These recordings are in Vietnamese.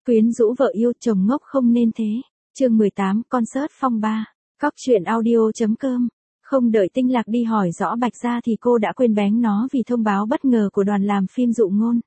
Quyến rũ vợ yêu, chồng ngốc không nên thế. Chương 18, concert phong ba. Cóc truyện audio.com. Không đợi Tinh Lạc đi hỏi rõ Bạch Gia thì cô đã quên bén nó vì thông báo bất ngờ của đoàn làm phim Dụ Ngôn.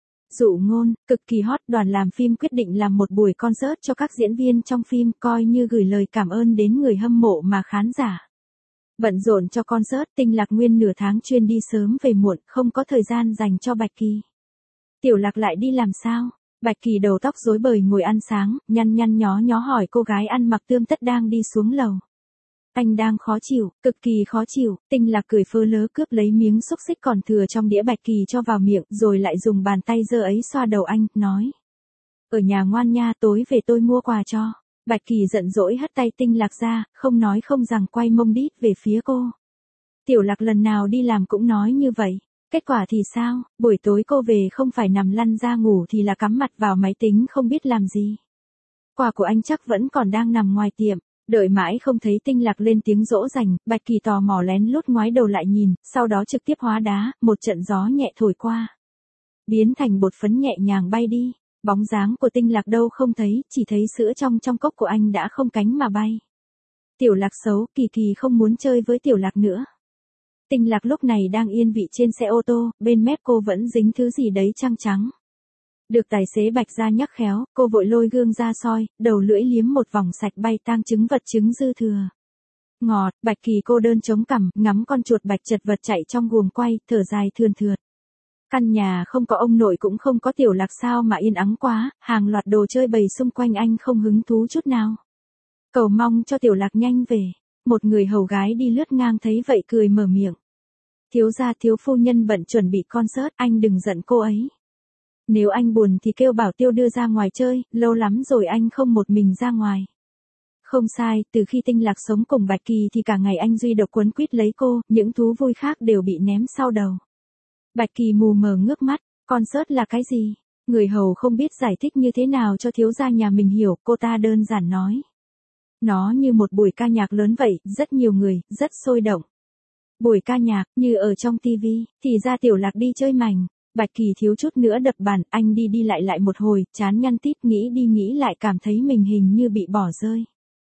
Dụ Ngôn, cực kỳ hot, đoàn làm phim quyết định làm một buổi concert cho các diễn viên trong phim, coi như gửi lời cảm ơn đến người hâm mộ mà khán giả. Bận rộn cho concert, Tinh Lạc nguyên nửa tháng chuyên đi sớm về muộn, không có thời gian dành cho Bạch Kỳ. Tiểu Lạc lại đi làm sao? Bạch Kỳ đầu tóc rối bời ngồi ăn sáng, nhăn nhăn nhó nhó hỏi cô gái ăn mặc tươm tất đang đi xuống lầu. Anh đang khó chịu, cực kỳ khó chịu. Tinh Lạc cười phơ lớ cướp lấy miếng xúc xích còn thừa trong đĩa Bạch Kỳ cho vào miệng, rồi lại dùng bàn tay giơ ấy xoa đầu anh, nói. Ở nhà ngoan nha, tối về tôi mua quà cho. Bạch Kỳ giận dỗi hất tay Tinh Lạc ra, không nói không rằng quay mông đít về phía cô. Tiểu Lạc lần nào đi làm cũng nói như vậy. Kết quả thì sao, buổi tối cô về không phải nằm lăn ra ngủ thì là cắm mặt vào máy tính không biết làm gì. Quà của anh chắc vẫn còn đang nằm ngoài tiệm. Đợi mãi không thấy Tinh Lạc lên tiếng dỗ dành, Bạch Kỳ tò mò lén lút ngoái đầu lại nhìn, sau đó trực tiếp hóa đá, một trận gió nhẹ thổi qua. Biến thành bột phấn nhẹ nhàng bay đi, bóng dáng của Tinh Lạc đâu không thấy, chỉ thấy sữa trong cốc của anh đã không cánh mà bay. Tiểu Lạc xấu, Kỳ Kỳ không muốn chơi với Tiểu Lạc nữa. Tinh Lạc lúc này đang yên vị trên xe ô tô, bên mép cô vẫn dính thứ gì đấy trắng trắng. Được tài xế Bạch Gia nhắc khéo, cô vội lôi gương ra soi, đầu lưỡi liếm một vòng sạch bay tang trứng vật trứng dư thừa. Ngọt, Bạch Kỳ cô đơn chống cằm, ngắm con chuột bạch chật vật chạy trong guồng quay, thở dài thườn thượt. Căn nhà không có ông nội cũng không có Tiểu Lạc sao mà yên ắng quá, hàng loạt đồ chơi bày xung quanh anh không hứng thú chút nào. Cầu mong cho Tiểu Lạc nhanh về. Một người hầu gái đi lướt ngang thấy vậy cười mở miệng. Thiếu gia thiếu phu nhân bận chuẩn bị concert, anh đừng giận cô ấy. Nếu anh buồn thì kêu Bảo Tiêu đưa ra ngoài chơi, lâu lắm rồi anh không một mình ra ngoài. Không sai, từ khi Tinh Lạc sống cùng Bạch Kỳ thì cả ngày anh duy độc quấn quýt lấy cô, những thú vui khác đều bị ném sau đầu. Bạch Kỳ mù mờ ngước mắt, concert là cái gì? Người hầu không biết giải thích như thế nào cho thiếu gia nhà mình hiểu, cô ta đơn giản nói. Nó như một buổi ca nhạc lớn vậy, rất nhiều người, rất sôi động. Buổi ca nhạc, như ở trong TV, thì ra Tiểu Lạc đi chơi mảnh. Bạch Kỳ thiếu chút nữa đập bàn, anh đi lại một hồi, chán nhăn tít nghĩ đi nghĩ lại cảm thấy mình hình như bị bỏ rơi.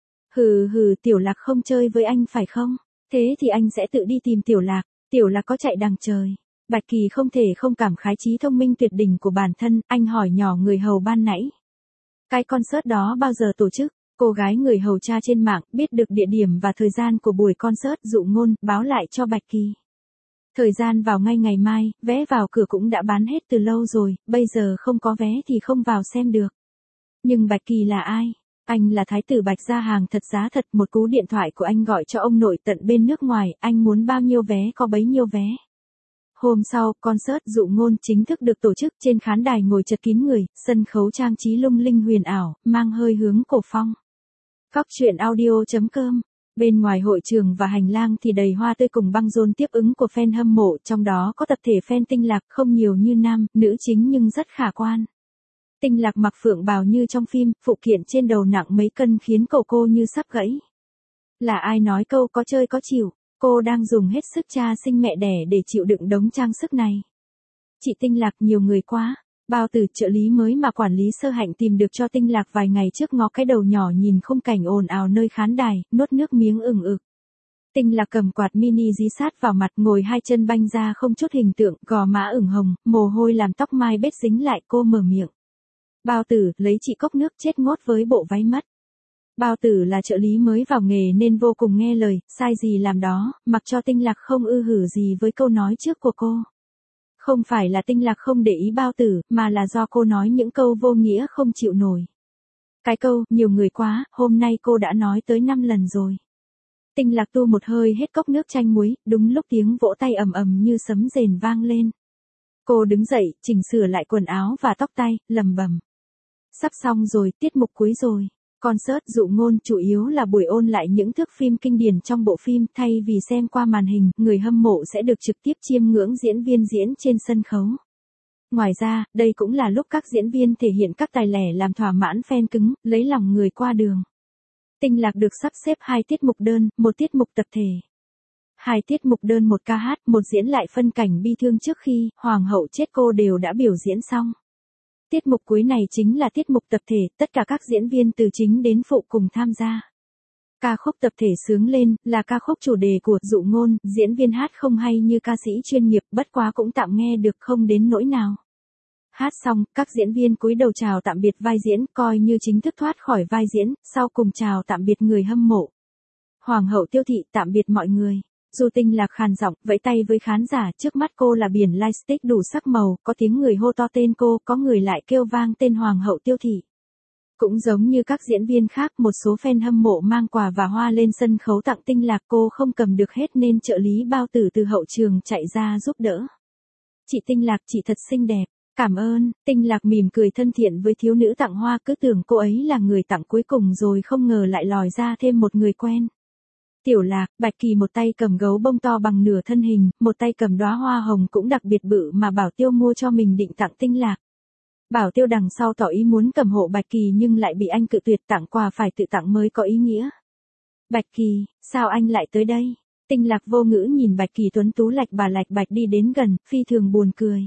Hừ, Tiểu Lạc không chơi với anh phải không? Thế thì anh sẽ tự đi tìm Tiểu Lạc có chạy đằng trời. Bạch Kỳ không thể không cảm khái trí thông minh tuyệt đỉnh của bản thân, anh hỏi nhỏ người hầu ban nãy. Cái concert đó bao giờ tổ chức? Cô gái người hầu tra trên mạng, biết được địa điểm và thời gian của buổi concert Dụ Ngôn, báo lại cho Bạch Kỳ. Thời gian vào ngay ngày mai, vé vào cửa cũng đã bán hết từ lâu rồi, bây giờ không có vé thì không vào xem được. Nhưng Bạch Kỳ là ai? Anh là thái tử Bạch Gia hàng thật giá thật, một cú điện thoại của anh gọi cho ông nội tận bên nước ngoài, anh muốn bao nhiêu vé có bấy nhiêu vé. Hôm sau, concert Dụ Ngôn chính thức được tổ chức, trên khán đài ngồi chật kín người, sân khấu trang trí lung linh huyền ảo, mang hơi hướng cổ phong. Cóc truyện audio.com. Bên ngoài hội trường và hành lang thì đầy hoa tươi cùng băng rôn tiếp ứng của fan hâm mộ, trong đó có tập thể fan Tinh Lạc, không nhiều như nam, nữ chính nhưng rất khả quan. Tinh Lạc mặc phượng bào như trong phim, phụ kiện trên đầu nặng mấy cân khiến cổ cô như sắp gãy. Là ai nói câu có chơi có chịu, cô đang dùng hết sức cha sinh mẹ đẻ để chịu đựng đống trang sức này. Chị Tinh Lạc nhiều người quá. Bao Tử trợ lý mới mà quản lý Sơ Hạnh tìm được cho Tinh Lạc vài ngày trước ngó cái đầu nhỏ nhìn khung cảnh ồn ào nơi khán đài, nuốt nước miếng ừng ực. Tinh Lạc cầm quạt mini dí sát vào mặt ngồi hai chân banh ra không chút hình tượng, gò má ửng hồng, mồ hôi làm tóc mai bết dính lại cô mở miệng. Bao Tử, lấy chị cốc nước chết ngốt với bộ váy mất. Bao Tử là trợ lý mới vào nghề nên vô cùng nghe lời, sai gì làm đó, mặc cho Tinh Lạc không ư hử gì với câu nói trước của cô. Không phải là Tinh Lạc không để ý Bao Tử, mà là do cô nói những câu vô nghĩa không chịu nổi. Cái câu, nhiều người quá, hôm nay cô đã nói tới 5 lần rồi. Tinh Lạc tu một hơi hết cốc nước chanh muối, đúng lúc tiếng vỗ tay ầm ầm như sấm rền vang lên. Cô đứng dậy, chỉnh sửa lại quần áo và tóc tai, lẩm bẩm. Sắp xong rồi, tiết mục cuối rồi. Concert Dụ Ngôn chủ yếu là buổi ôn lại những thước phim kinh điển trong bộ phim, thay vì xem qua màn hình, người hâm mộ sẽ được trực tiếp chiêm ngưỡng diễn viên diễn trên sân khấu. Ngoài ra, đây cũng là lúc các diễn viên thể hiện các tài lẻ làm thỏa mãn fan cứng, lấy lòng người qua đường. Tinh Lạc được sắp xếp 2 tiết mục đơn, một tiết mục tập thể. 2 tiết mục đơn một ca hát, một diễn lại phân cảnh bi thương trước khi Hoàng hậu chết cô đều đã biểu diễn xong. Tiết mục cuối này chính là tiết mục tập thể, tất cả các diễn viên từ chính đến phụ cùng tham gia. Ca khúc tập thể sướng lên, là ca khúc chủ đề của Dụ Ngôn, diễn viên hát không hay như ca sĩ chuyên nghiệp, bất quá cũng tạm nghe được không đến nỗi nào. Hát xong, các diễn viên cúi đầu chào tạm biệt vai diễn, coi như chính thức thoát khỏi vai diễn, sau cùng chào tạm biệt người hâm mộ. Hoàng hậu Tiêu Thị tạm biệt mọi người. Du Tinh Lạc khàn giọng, vẫy tay với khán giả, trước mắt cô là biển lightstick đủ sắc màu, có tiếng người hô to tên cô, có người lại kêu vang tên Hoàng hậu Tiêu Thị. Cũng giống như các diễn viên khác, một số fan hâm mộ mang quà và hoa lên sân khấu tặng Tinh Lạc, cô không cầm được hết nên trợ lý Bao Tử từ hậu trường chạy ra giúp đỡ. Chị Tinh Lạc, chị thật xinh đẹp. Cảm ơn. Tinh Lạc mỉm cười thân thiện với thiếu nữ tặng hoa, cứ tưởng cô ấy là người tặng cuối cùng rồi không ngờ lại lòi ra thêm một người quen. Tiểu Lạc, Bạch Kỳ một tay cầm gấu bông to bằng nửa thân hình, một tay cầm đóa hoa hồng cũng đặc biệt bự mà Bảo Tiêu mua cho mình định tặng Tinh Lạc. Bảo Tiêu đằng sau tỏ ý muốn cầm hộ Bạch Kỳ nhưng lại bị anh cự tuyệt, tặng quà phải tự tặng mới có ý nghĩa. Bạch Kỳ, sao anh lại tới đây? Tinh Lạc vô ngữ nhìn Bạch Kỳ tuấn tú lạch bạch đi đến gần, phi thường buồn cười.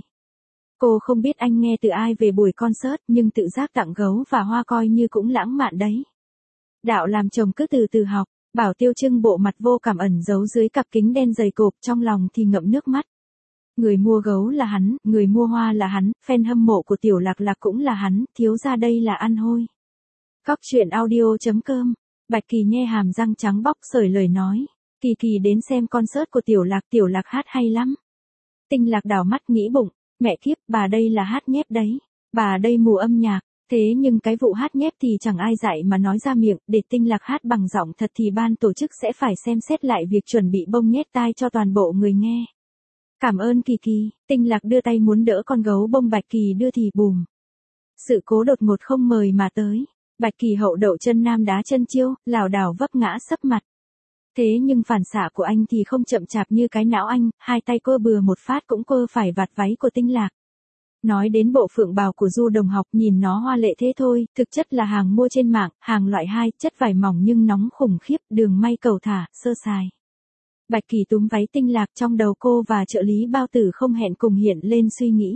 Cô không biết anh nghe từ ai về buổi concert nhưng tự giác tặng gấu và hoa coi như cũng lãng mạn đấy. Đạo làm chồng cứ từ từ học. Bảo Tiêu trưng bộ mặt vô cảm ẩn giấu dưới cặp kính đen dày cộp, trong lòng thì ngậm nước mắt. Người mua gấu là hắn, người mua hoa là hắn, fan hâm mộ của Tiểu Lạc Lạc cũng là hắn, thiếu ra đây là ăn hôi. Cóc truyện audio.com. Bạch Kỳ nhe hàm răng trắng bóc sởi lời nói. Kỳ Kỳ đến xem concert của Tiểu Lạc hát hay lắm. Tinh Lạc đảo mắt nghĩ bụng, mẹ kiếp, bà đây là hát nhép đấy. Bà đây mù âm nhạc. Thế nhưng cái vụ hát nhép thì chẳng ai dạy mà nói ra miệng, để Tinh Lạc hát bằng giọng thật thì ban tổ chức sẽ phải xem xét lại việc chuẩn bị bông nhét tai cho toàn bộ người nghe. Cảm ơn Kỳ Kỳ. Tinh Lạc đưa tay muốn đỡ con gấu bông Bạch Kỳ đưa thì bùm. Sự cố đột ngột không mời mà tới. Bạch Kỳ hậu đậu chân nam đá chân chiêu, lảo đảo vấp ngã sấp mặt. Thế nhưng phản xạ của anh thì không chậm chạp như cái não anh, hai tay cô bừa một phát cũng cô phải vạt váy của Tinh Lạc. Nói đến bộ phượng bào của Du Đồng Học, nhìn nó hoa lệ thế thôi, thực chất là hàng mua trên mạng, hàng loại 2, chất vải mỏng nhưng nóng khủng khiếp, đường may cầu thả, sơ sài. Bạch Kỳ túm váy Tinh Lạc, trong đầu cô và trợ lý Bao Tử không hẹn cùng hiện lên suy nghĩ.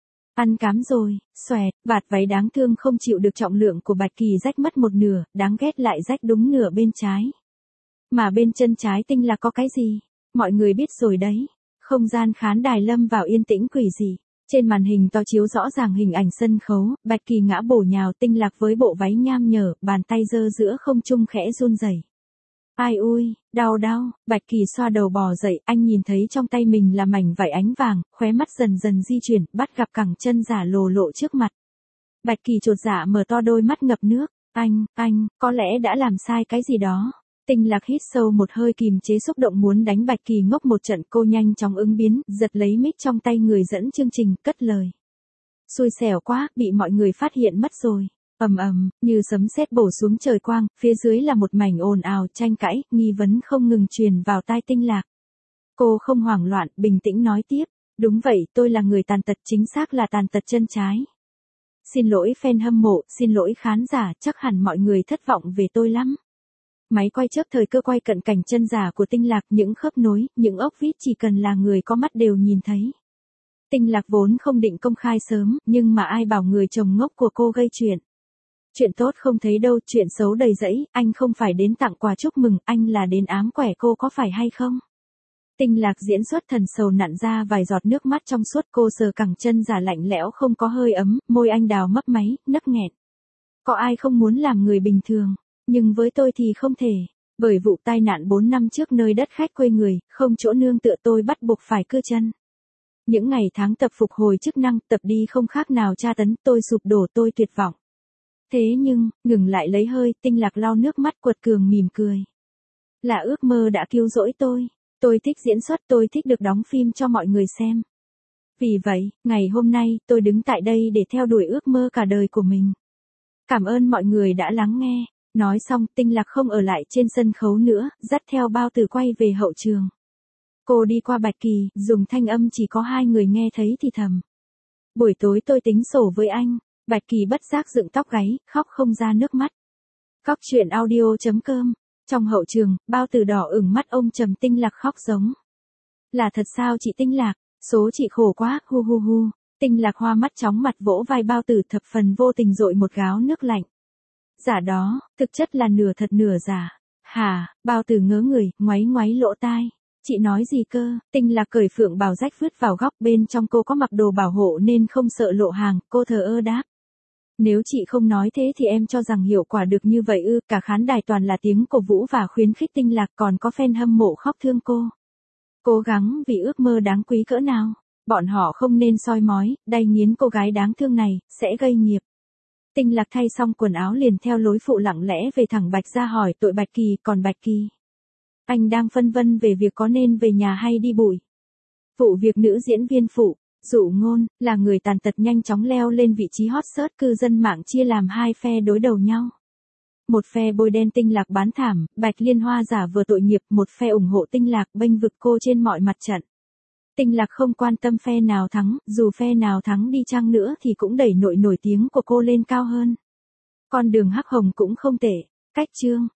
Ăn cám rồi, xoẹt, vạt váy đáng thương không chịu được trọng lượng của Bạch Kỳ rách mất một nửa, đáng ghét lại rách đúng nửa bên trái. Mà bên chân trái Tinh Lạc có cái gì? Mọi người biết rồi đấy. Không gian khán đài lâm vào yên tĩnh quỷ dị. Trên màn hình to chiếu rõ ràng hình ảnh sân khấu, Bạch Kỳ ngã bổ nhào, Tinh Lạc với bộ váy nham nhở, bàn tay giơ giữa không trung khẽ run rẩy. Ai ui, đau, Bạch Kỳ xoa đầu bò dậy, anh nhìn thấy trong tay mình là mảnh vải ánh vàng, khóe mắt dần dần di chuyển, bắt gặp cẳng chân giả lồ lộ trước mặt. Bạch Kỳ chột dạ mở to đôi mắt ngập nước, anh, có lẽ đã làm sai cái gì đó. Tinh Lạc hít sâu một hơi kìm chế xúc động muốn đánh Bạch Kỳ ngốc một trận, cô nhanh chóng ứng biến, giật lấy mic trong tay người dẫn chương trình, cất lời. Xui xẻo quá, bị mọi người phát hiện mất rồi. Ầm, như sấm sét bổ xuống trời quang, phía dưới là một mảnh ồn ào, tranh cãi, nghi vấn không ngừng truyền vào tai Tinh Lạc. Cô không hoảng loạn, bình tĩnh nói tiếp. Đúng vậy, tôi là người tàn tật, chính xác là tàn tật chân trái. Xin lỗi fan hâm mộ, xin lỗi khán giả, chắc hẳn mọi người thất vọng về tôi lắm. Máy quay chớp thời cơ quay cận cảnh chân giả của Tinh Lạc, những khớp nối, những ốc vít chỉ cần là người có mắt đều nhìn thấy. Tinh Lạc vốn không định công khai sớm, nhưng mà ai bảo người chồng ngốc của cô gây chuyện. Chuyện tốt không thấy đâu, chuyện xấu đầy rẫy, anh không phải đến tặng quà chúc mừng, anh là đến ám quẻ cô có phải hay không? Tinh Lạc diễn xuất thần sầu nặn ra vài giọt nước mắt trong suốt, cô sờ cẳng chân giả lạnh lẽo không có hơi ấm, môi anh đào mấp máy, nấc nghẹn. Có ai không muốn làm người bình thường, nhưng với tôi thì không thể. Bởi vụ tai nạn 4 năm trước nơi đất khách quê người, không chỗ nương tựa tôi bắt buộc phải cưa chân. Những ngày tháng tập phục hồi chức năng, tập đi không khác nào tra tấn, tôi sụp đổ, tôi tuyệt vọng. Thế nhưng, ngừng lại lấy hơi, Tinh Lạc lau nước mắt quật cường mỉm cười. Là ước mơ đã cứu rỗi tôi thích diễn xuất, tôi thích được đóng phim cho mọi người xem. Vì vậy, ngày hôm nay, tôi đứng tại đây để theo đuổi ước mơ cả đời của mình. Cảm ơn mọi người đã lắng nghe. Nói xong, Tinh Lạc không ở lại trên sân khấu nữa, dắt theo Bao Tử quay về hậu trường. Cô đi qua Bạch Kỳ, dùng thanh âm chỉ có 2 người nghe thấy thì thầm. Buổi tối tôi tính sổ với anh. Bạch Kỳ bất giác dựng tóc gáy, khóc không ra nước mắt. Cóc truyện audio.com. Trong hậu trường, Bao Tử đỏ ửng mắt ôm trầm Tinh Lạc khóc giống. Là thật sao chị Tinh Lạc, số chị khổ quá, hu. Tinh Lạc hoa mắt chóng mặt vỗ vai Bao Tử, thập phần vô tình dội một gáo nước lạnh. Giả đó, thực chất là nửa thật nửa giả. Hả? Bao Tử ngớ người, ngoáy ngoáy lỗ tai. Chị nói gì cơ? Tinh Lạc cởi phượng bào rách vứt vào góc, bên trong cô có mặc đồ bảo hộ nên không sợ lộ hàng, cô thờ ơ đáp. Nếu chị không nói thế thì em cho rằng hiệu quả được như vậy ư? Cả khán đài toàn là tiếng cổ vũ và khuyến khích Tinh Lạc, còn có fan hâm mộ khóc thương cô. Cố gắng vì ước mơ đáng quý cỡ nào. Bọn họ không nên soi mói, đay nghiến cô gái đáng thương này, sẽ gây nghiệp. Tinh Lạc thay xong quần áo liền theo lối phụ lặng lẽ về thẳng Bạch gia hỏi tội Bạch Kỳ, còn Bạch Kỳ. Anh đang phân vân về việc có nên về nhà hay đi bụi. Vụ việc nữ diễn viên phụ, Dụ Ngôn, là người tàn tật nhanh chóng leo lên vị trí hot search, cư dân mạng chia làm hai phe đối đầu nhau. Một phe bôi đen Tinh Lạc bán thảm, Bạch Liên Hoa giả vờ tội nghiệp, một phe ủng hộ Tinh Lạc bênh vực cô trên mọi mặt trận. Tinh Lạc không quan tâm phe nào thắng, dù phe nào thắng đi chăng nữa thì cũng đẩy nổi tiếng của cô lên cao hơn. Con đường hắc hồng cũng không tệ. Cách chương